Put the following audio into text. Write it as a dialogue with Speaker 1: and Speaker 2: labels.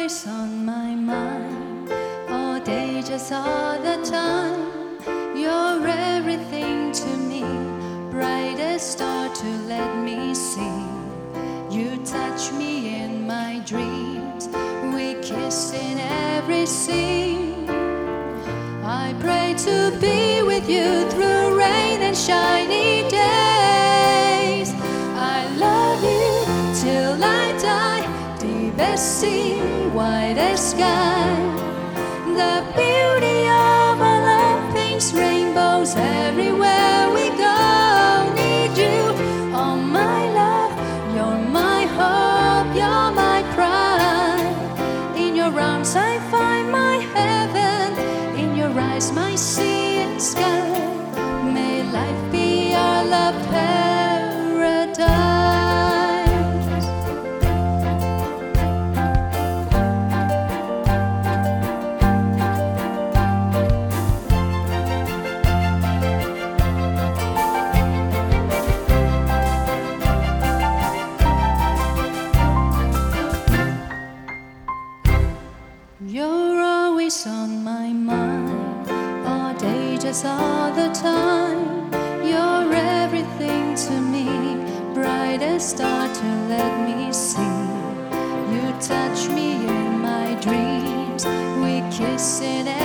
Speaker 1: always on my mind, all day, just all the time. You're everything to me, brightest star to let me see. You touch me in my dreams, we kiss in every scene. I pray to be with you through rain and shiny days. I love you till I die, deepest sea, widest sky. The beauty of our love paints rainbows everywhere we go. Need you, oh my love, you're my hope, you're my pride. In your arms I find my heaven, in your eyes my sea and sky. May life be our love paradise. You're always on my mind, all day, just all the time. You're everything to me, brightest star to let me see. You touch me in my dreams, we kiss in